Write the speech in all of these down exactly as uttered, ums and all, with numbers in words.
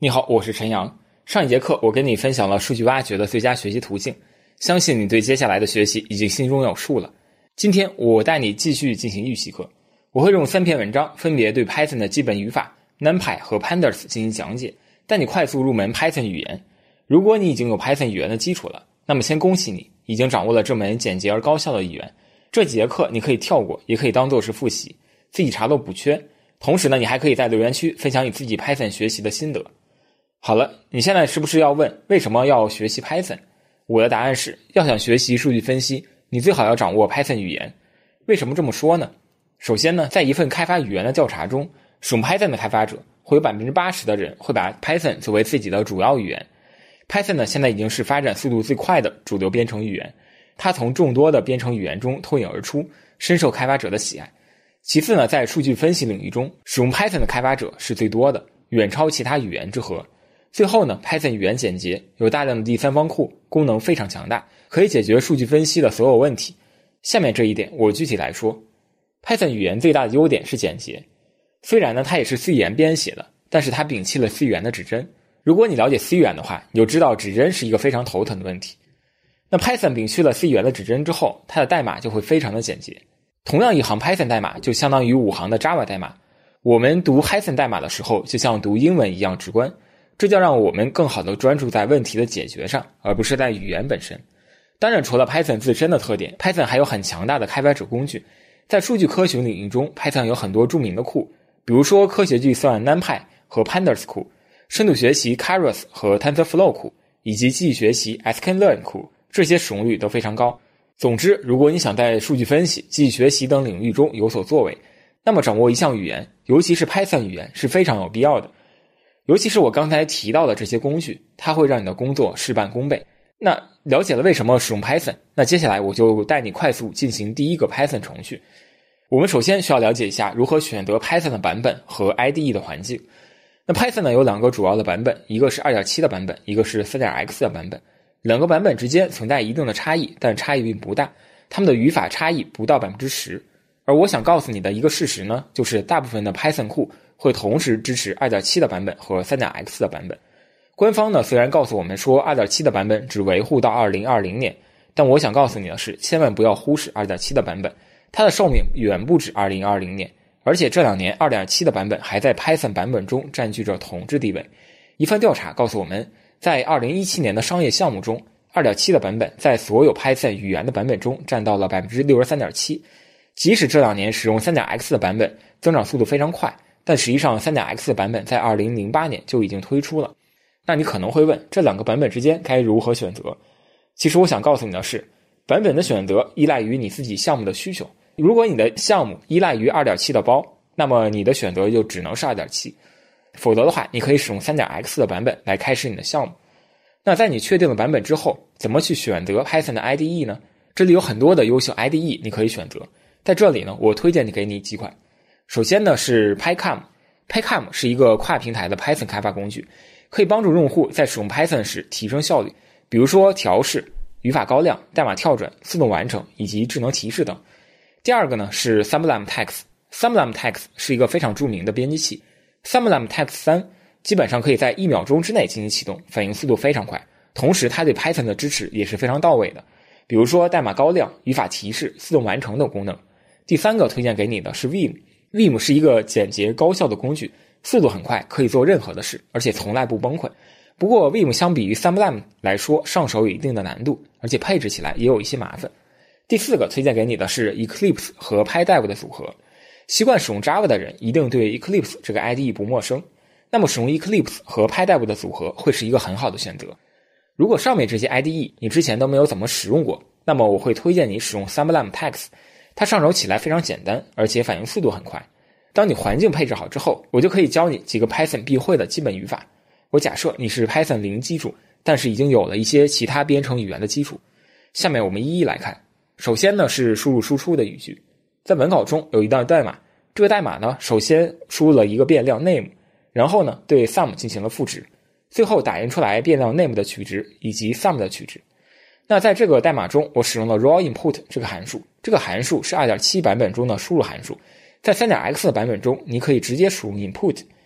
你好，我是陈阳。上一节课我跟你分享了数据挖掘的最佳学习途径，相信你对接下来的学习已经心中有数了。今天我带你继续进行预习课，我会用三篇文章分别对 Python 的基本语法 NumPy 和 Pandas 进行讲解，带你快速入门 Python 语言。如果你已经有 Python 语言的基础了，那么先恭喜你，已经掌握了这门简洁而高效的语言。这几节课你可以跳过，也可以当做是复习，自己查漏补缺。同时呢，你还可以在留言区分享你自己 Python 学习的心得。好了，你现在是不是要问为什么要学习 Python？ 我的答案是，要想学习数据分析，你最好要掌握 Python 语言。为什么这么说呢？首先呢，在一份开发语言的调查中，使用 Python 的开发者会有 百分之八十 的人会把 Python 作为自己的主要语言。Python 呢，现在已经是发展速度最快的主流编程语言，它从众多的编程语言中脱颖而出，深受开发者的喜爱。其次呢，在数据分析领域中，使用 Python 的开发者是最多的，远超其他语言之和。最后呢 Python 语言简洁，有大量的第三方库，功能非常强大，可以解决数据分析的所有问题。下面这一点我具体来说。 Python 语言最大的优点是简洁，虽然呢它也是 C 语言编写的，但是它摒弃了 C 语言的指针。如果你了解 C 语言的话，你就知道指针是一个非常头疼的问题。那 Python 摒去了 C 语言的指针之后，它的代码就会非常的简洁。同样一行 Python 代码就相当于五行的 Java 代码，我们读 Python 代码的时候就像读英文一样直观，这就让我们更好的专注在问题的解决上，而不是在语言本身。当然除了 Python 自身的特点， Python 还有很强大的开发者工具。在数据科学领域中， Python 有很多著名的库，比如说科学计算 NumPy 和 Pandas 库，深度学习 Keras 和 TensorFlow 库，以及记忆学习 sklearn 库，这些使用率都非常高。总之，如果你想在数据分析、记忆学习等领域中有所作为，那么掌握一项语言，尤其是 Python 语言是非常有必要的。尤其是我刚才提到的这些工具，它会让你的工作事半功倍。那了解了为什么使用 Python， 那接下来我就带你快速进行第一个 Python 程序。我们首先需要了解一下如何选择 Python 的版本和 I D E 的环境。那 Python 呢有两个主要的版本，一个是 二点七 的版本，一个是 三点 X 的版本。两个版本之间存在一定的差异，但差异并不大，它们的语法差异不到 百分之十。 而我想告诉你的一个事实呢，就是大部分的 Python 库会同时支持 二点七 的版本和 三点 X 的版本。官方呢虽然告诉我们说 二点七 的版本只维护到二零二零年，但我想告诉你的是，千万不要忽视 二点七 的版本，它的寿命远不止二零二零年，而且这两年 二点七 的版本还在 Python 版本中占据着统治地位。一份调查告诉我们，在二零一七年的商业项目中， 二点七 的版本在所有 Python 语言的版本中占到了 百分之六十三点七。 即使这两年使用 三点 X 的版本增长速度非常快，但实际上 三点 X 的版本在二零零八年就已经推出了。那你可能会问，这两个版本之间该如何选择？其实我想告诉你的是，版本的选择依赖于你自己项目的需求。如果你的项目依赖于 二点七 的包，那么你的选择就只能是 二点七。 否则的话，你可以使用 三点 X 的版本来开始你的项目。那在你确定了版本之后，怎么去选择 Python 的 I D E 呢？这里有很多的优秀 I D E 你可以选择，在这里呢，我推荐你给你几款。首先呢是 PyCharm。PyCharm 是一个跨平台的 Python 开发工具，可以帮助用户在使用 Python 时提升效率，比如说调试、语法高亮、代码跳转、自动完成以及智能提示等。第二个呢是 Sublime Text。Sublime Text 是一个非常著名的编辑器。Sublime Text 三基本上可以在一秒钟之内进行启动，反应速度非常快，同时它对 Python 的支持也是非常到位的，比如说代码高亮、语法提示、自动完成等功能。第三个推荐给你的是 Vim。Vim 是一个简洁高效的工具，速度很快，可以做任何的事，而且从来不崩溃。不过 Vim 相比于 Sublime 来说，上手有一定的难度，而且配置起来也有一些麻烦。第四个推荐给你的是 Eclipse 和 PyDev 的组合。习惯使用 Java 的人一定对 Eclipse 这个 I D E 不陌生，那么使用 Eclipse 和 PyDev 的组合会是一个很好的选择。如果上面这些 I D E 你之前都没有怎么使用过，那么我会推荐你使用 Sublime Text， 它上手起来非常简单，而且反应速度很快。当你环境配置好之后，我就可以教你几个 Python 必会的基本语法。我假设你是 Python 零基础，但是已经有了一些其他编程语言的基础。下面我们一一来看。首先呢是输入输出的语句。在文稿中有一段代码，这个代码呢首先输入了一个变量 name， 然后呢对 sum 进行了赋值，最后打印出来变量 name 的取值以及 sum 的取值。那在这个代码中，我使用了 raw input 这个函数，这个函数是 二点七 版本中的输入函数，在 三点 X 的版本中你可以直接输入 input。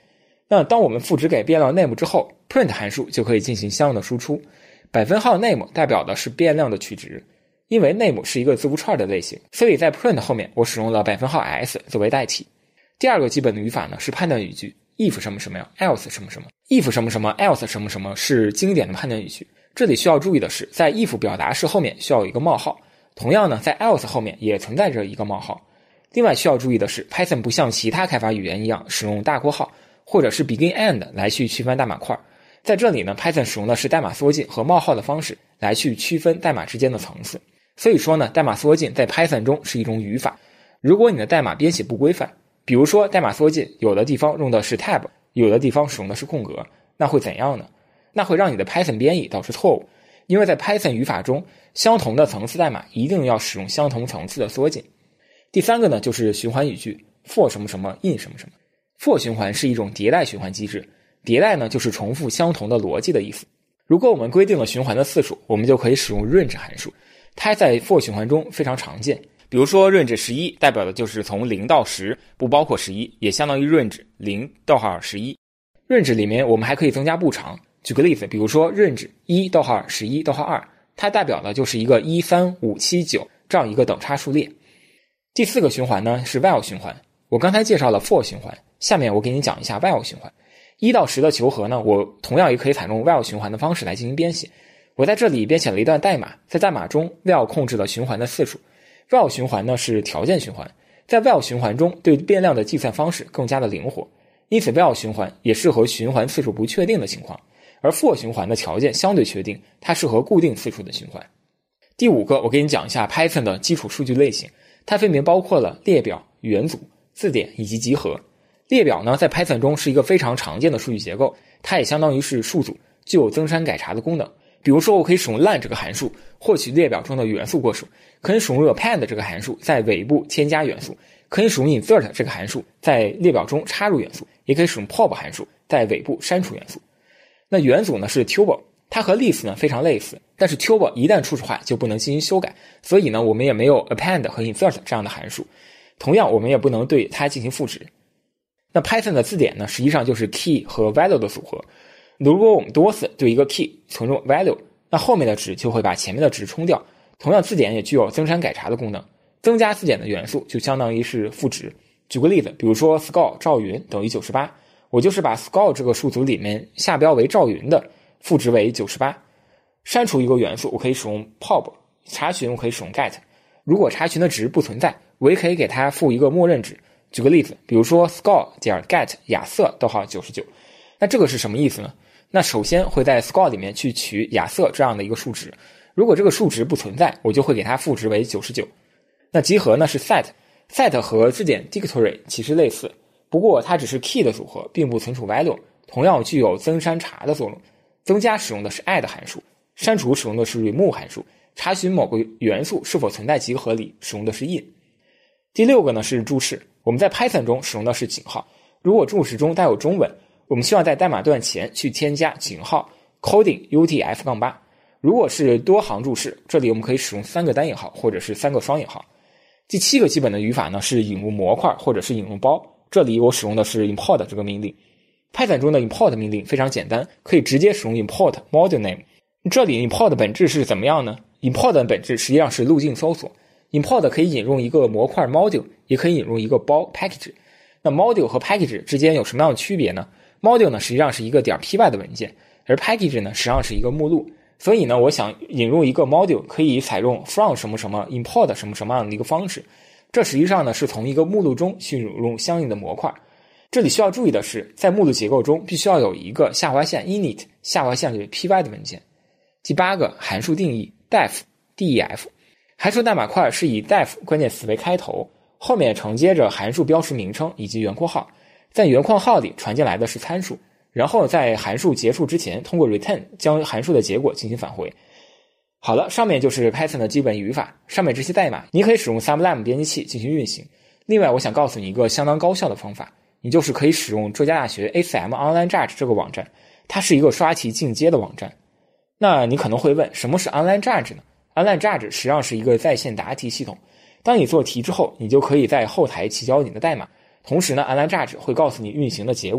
那当我们赋值给变量 name 之后， print 函数就可以进行相应的输出。百分号 name 代表的是变量的取值，因为 name 是一个字符串的类型，所以在 print 后面我使用了百分号 s 作为代替。第二个基本的语法呢是判断语句 if 什么什么呀 else 什么什么。 if 什么什么 else 什么什么是经典的判断语句。这里需要注意的是，在 if 表达式后面需要有一个冒号，同样呢在 else 后面也存在着一个冒号。另外需要注意的是， Python 不像其他开发语言一样使用大括号或者是 begin end 来去区分代码块。在这里呢 Python 使用的是代码缩进和冒号的方式来去区分代码之间的层次。所以说呢，代码缩进在 Python 中是一种语法。如果你的代码编写不规范，比如说代码缩进有的地方用的是 tab， 有的地方使用的是空格，那会怎样呢？那会让你的 Python 编译导致错误。因为在 Python 语法中，相同的层次代码一定要使用相同层次的缩进。第三个呢就是循环语句 for 什么什么 in 什么什么。 for 循环是一种迭代循环机制，迭代呢就是重复相同的逻辑的意思。如果我们规定了循环的次数，我们就可以使用 range 函数，它在 for 循环中非常常见。比如说 range 十一代表的就是从零到十，不包括十一，也相当于 range 零逗号十一。range 里面我们还可以增加步长，举个例子，比如说 range 一逗号十一逗号二，它代表的就是一个一三五七九这样一个等差数列。第四个循环呢是 while 循环。我刚才介绍了 for 循环，下面我给你讲一下 while 循环。一到十的求和呢，我同样也可以采用 while 循环的方式来进行编写。我在这里编写了一段代码，在代码中 while 控制了循环的次数。while 循环呢是条件循环，在 while 循环中对变量的计算方式更加的灵活，因此 while 循环也适合循环次数不确定的情况。而 for 循环的条件相对确定，它适合固定次数的循环。第五个，我给你讲一下 Python 的基础数据类型，它分别包括了列表、元组、字典以及集合。列表呢，在 Python 中是一个非常常见的数据结构，它也相当于是数组，具有增删改查的功能。比如说，我可以使用 len 这个函数获取列表中的元素个数，可以使用 append 这个函数在尾部添加元素，可以使用 insert 这个函数在列表中插入元素，也可以使用 pop 函数在尾部删除元素。那元组呢是 tuple， 它和 list 呢非常类似，但是 tuple 一旦初始化就不能进行修改，所以呢我们也没有 append 和 insert 这样的函数，同样我们也不能对它进行赋值。那 Python 的字典呢实际上就是 key 和 value 的组合，如果我们多次对一个 key 存入 value， 那后面的值就会把前面的值冲掉。同样字典也具有增删改查的功能，增加字典的元素就相当于是赋值。举个例子，比如说 score 赵云等于九十八，我就是把 score 这个数组里面下标为赵云的赋值为九十八。删除一个元素我可以使用 pop， 查询我可以使用 get， 如果查询的值不存在，我也可以给它赋一个默认值。举个例子，比如说 score 点 get 亚瑟逗号九十九，那这个是什么意思呢？那首先会在 score 里面去取亚瑟这样的一个数值，如果这个数值不存在，我就会给它赋值为九十九。那集合呢是 set， set 和字典 dictionary 其实类似，不过它只是 key 的组合，并不存储 value， 同样具有增删查的作用。增加使用的是 add 函数，删除使用的是 remove 函数，查询某个元素是否存在集合里使用的是 in。 第六个呢是注释，我们在 Python 中使用的是井号，如果注释中带有中文，我们希望在代码段前去添加井号 coding U T F 八。 如果是多行注释，这里我们可以使用三个单引号或者是三个双引号。第七个基本的语法呢是引入模块或者是引入包，这里我使用的是 import 这个命令。Python 中的 import 命令非常简单，可以直接使用 import module name。 这里 import 的本质是怎么样呢？ import 的本质实际上是路径搜索， import 可以引入一个模块 module， 也可以引入一个包 package。 那 module 和 package 之间有什么样的区别呢？ module 呢实际上是一个 .py 的文件，而 package 呢实际上是一个目录。所以呢我想引入一个 module， 可以采用 from 什么什么 import 什么什么样的一个方式，这实际上呢是从一个目录中去引入相应的模块。这里需要注意的是，在目录结构中必须要有一个下划线 init 下划线里 py 的文件。第八个，函数定义 def def。 函数代码块是以 def 关键词为开头，后面承接着函数标识名称以及原括号，在原括号里传进来的是参数，然后在函数结束之前通过 return 将函数的结果进行返回。好了，上面就是 Python 的基本语法，上面这些代码你可以使用 Sublime 编辑器进行运行。另外我想告诉你一个相当高效的方法，你就是可以使用浙江大学 A C M Online Judge 这个网站，它是一个刷题进阶的网站。那你可能会问，什么是 Online Judge 呢？ Online Judge 实际上是一个在线答题系统，当你做题之后，你就可以在后台提交你的代码，同时呢 Online Judge 会告诉你运行的结果，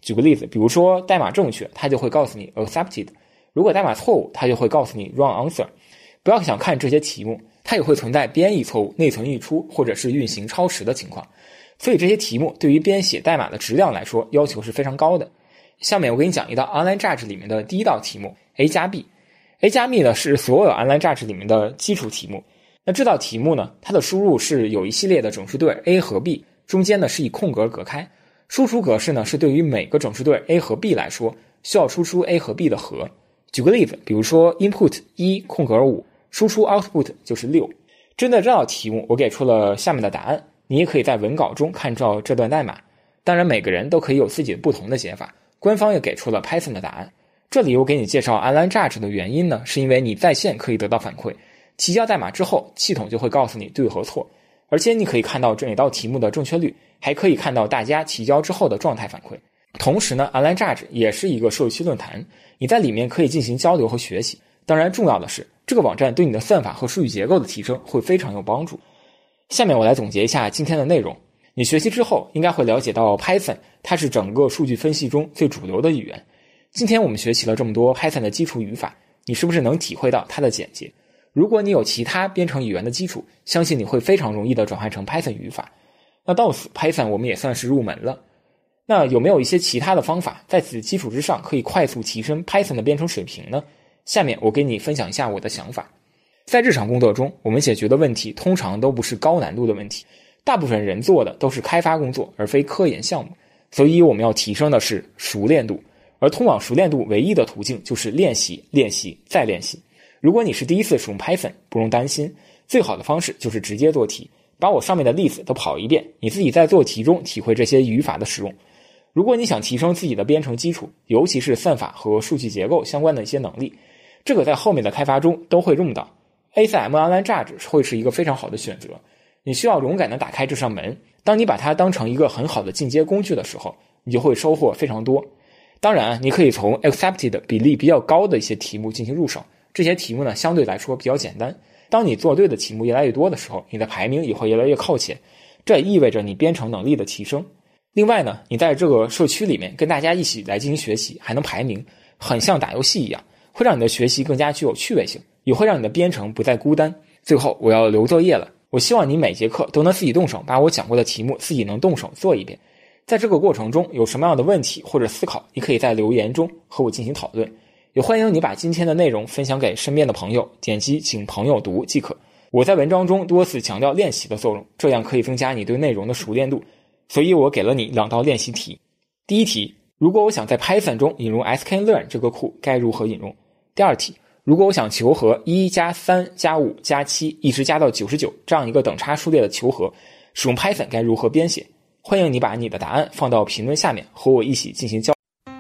举个例子，比如说代码正确，它就会告诉你 accepted， 如果代码错误，它就会告诉你 wrong answer。 不要想看这些题目，它也会存在编译错误、内存溢出或者是运行超时的情况，所以这些题目对于编写代码的质量来说要求是非常高的。下面我给你讲一道 Online Judge 里面的第一道题目 A 加 B。 A 加 B 呢是所有 Online Judge 里面的基础题目。那这道题目呢，它的输入是有一系列的整数对 A 和 B， 中间呢是以空格隔开。输出格式呢是对于每个整数对 A 和 B 来说需要输出 A 和 B 的和。举个例子，比如说 input 一空格五，输出 output 就是六。针对这道题目，我给出了下面的答案，你也可以在文稿中看到这段代码。当然每个人都可以有自己不同的解法，官方也给出了 Python 的答案。这里我给你介绍 Online Judge 的原因呢，是因为你在线可以得到反馈，提交代码之后，系统就会告诉你对和错，而且你可以看到这每道题目的正确率，还可以看到大家提交之后的状态反馈。同时呢 Online Judge 也是一个社区论坛，你在里面可以进行交流和学习。当然重要的是，这个网站对你的算法和数据结构的提升会非常有帮助。下面我来总结一下今天的内容。你学习之后应该会了解到 Python 它是整个数据分析中最主流的语言。今天我们学习了这么多 Python 的基础语法，你是不是能体会到它的简洁？如果你有其他编程语言的基础，相信你会非常容易的转换成 Python 语法。那到此 Python 我们也算是入门了。那有没有一些其他的方法在此基础之上可以快速提升 Python 的编程水平呢？下面我给你分享一下我的想法。在日常工作中，我们解决的问题通常都不是高难度的问题，大部分人做的都是开发工作而非科研项目，所以我们要提升的是熟练度。而通往熟练度唯一的途径就是练习、练习再练习。如果你是第一次使用 Python， 不用担心，最好的方式就是直接做题，把我上面的例子都跑一遍，你自己在做题中体会这些语法的使用。如果你想提升自己的编程基础，尤其是算法和数据结构相关的一些能力，这个在后面的开发中都会用到。A C M Online Judge 会是一个非常好的选择，你需要勇敢地打开这扇门，当你把它当成一个很好的进阶工具的时候，你就会收获非常多。当然你可以从 accepted 比例比较高的一些题目进行入手，这些题目呢相对来说比较简单，当你做对的题目越来越多的时候，你的排名也会越来越靠前，这也意味着你编程能力的提升。另外呢，你在这个社区里面跟大家一起来进行学习，还能排名，很像打游戏一样，会让你的学习更加具有趣味性，也会让你的编程不再孤单。最后我要留作业了，我希望你每节课都能自己动手把我讲过的题目自己能动手做一遍。在这个过程中有什么样的问题或者思考，你可以在留言中和我进行讨论，也欢迎你把今天的内容分享给身边的朋友，点击请朋友读即可。我在文章中多次强调练习的作用，这样可以增加你对内容的熟练度，所以我给了你两道练习题。第一题，如果我想在 Python 中引入 sklearn 这个库，该如何引用？第二题，如果我想求和一加三加五加七一直加到九十九这样一个等差数列的求和，使用 Python 该如何编写？欢迎你把你的答案放到评论下面，和我一起进行交流。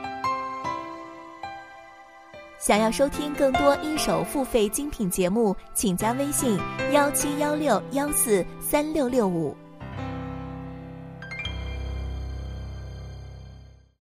想要收听更多一手付费精品节目，请加微信幺七幺六幺四三六六五。